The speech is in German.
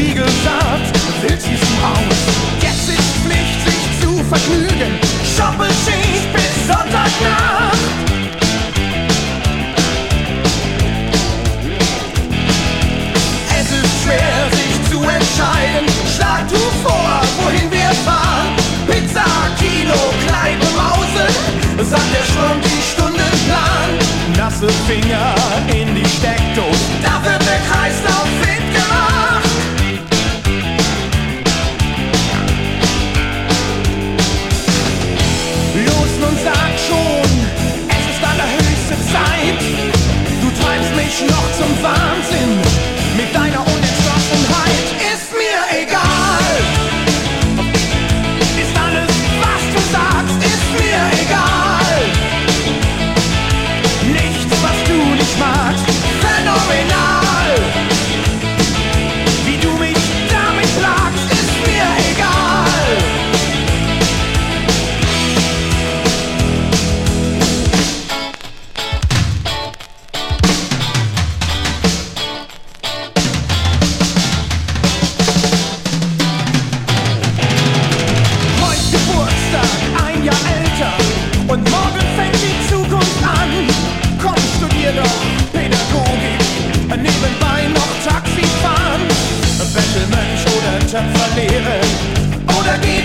Spiegel sagt, wild siehst du aus. Jetzt ist Pflicht, sich zu vergnügen. Doppelschicht bis Sonntagnacht. Es ist schwer, sich zu entscheiden. Schlag du vor, wohin wir fahren. Pizza, Kino, Kneipe, Mause, sagt der Stundenplan. Nasse Finger in die Steckdose, da wird der Kreislauf fit gemacht. Los, nun sag schon, es ist allerhöchste Zeit. Du treibst mich noch zum Wahnsinn mit deiner Unentschlossenheit. Ist mir egal. Ist alles, was du sagst, ist mir egal. Nichts, was du nicht magst, phänomenal. Wie du mich damit plagst, ist mir egal. Heute Geburtstag, ein Jahr älter, und morgen fängt die Zukunft an. Komm, studier doch Pädagogik, nebenbei noch Taxi fahren. Bettelmensch oder Töpferlehre, oder geh